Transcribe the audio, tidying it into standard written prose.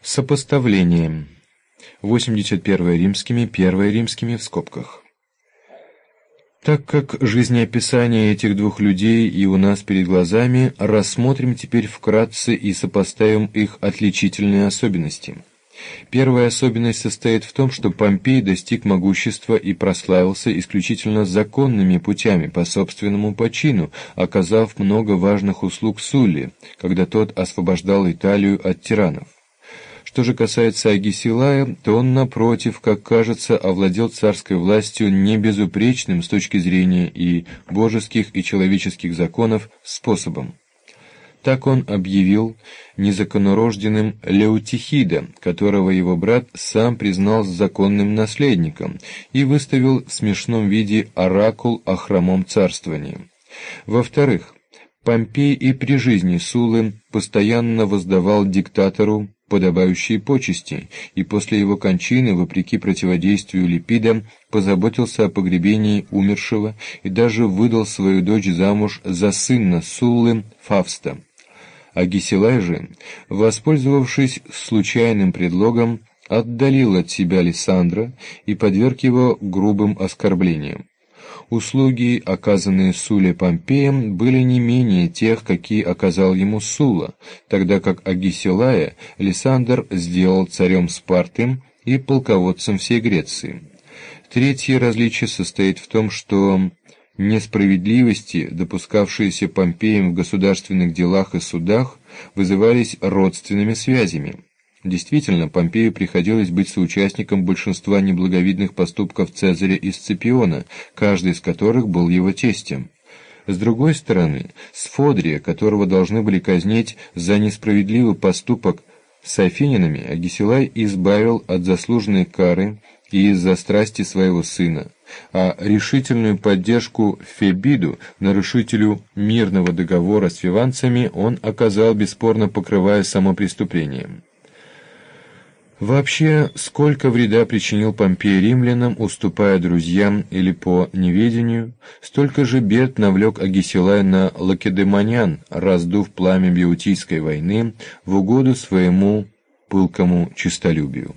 Сопоставление. 81 римскими, 1 римскими в скобках. Так как жизнеописание этих двух людей и у нас перед глазами, рассмотрим теперь вкратце и сопоставим их отличительные особенности. Первая особенность состоит в том, что Помпей достиг могущества и прославился исключительно законными путями по собственному почину, оказав много важных услуг Сулле, когда тот освобождал Италию от тиранов. Что же касается Агисилая, то он, напротив, как кажется, овладел царской властью не безупречным с точки зрения и божеских, и человеческих законов способом. Так он объявил незаконнорожденным Леутихида, которого его брат сам признал законным наследником, и выставил в смешном виде оракул о хромом царствовании. Во-вторых, Помпей и при жизни Суллы постоянно воздавал диктатору подобающие почести, и после его кончины, вопреки противодействию Липида, позаботился о погребении умершего и даже выдал свою дочь замуж за сына Суллы Фавста. Агисилай же, воспользовавшись случайным предлогом, отдалил от себя Лисандра и подверг его грубым оскорблениям. Услуги, оказанные Сулле Помпеем, были не менее тех, какие оказал ему Сулла, тогда как Агисилая Лисандр сделал царем Спарты и полководцем всей Греции. Третье различие состоит в том, что несправедливости, допускавшиеся Помпеем в государственных делах и судах, вызывались родственными связями. Действительно, Помпею приходилось быть соучастником большинства неблаговидных поступков Цезаря и Сципиона, каждый из которых был его тестем. С другой стороны, Сфодрия, которого должны были казнить за несправедливый поступок с афинянами, Агисилай избавил от заслуженной кары и из-за страсти своего сына, а решительную поддержку Фебиду, нарушителю мирного договора с фиванцами, он оказал, бесспорно покрывая само преступление. Вообще, сколько вреда причинил Помпей римлянам, уступая друзьям или по неведению, столько же бед навлек Агисилай на лакедемонян, раздув пламя Беутийской войны в угоду своему пылкому честолюбию.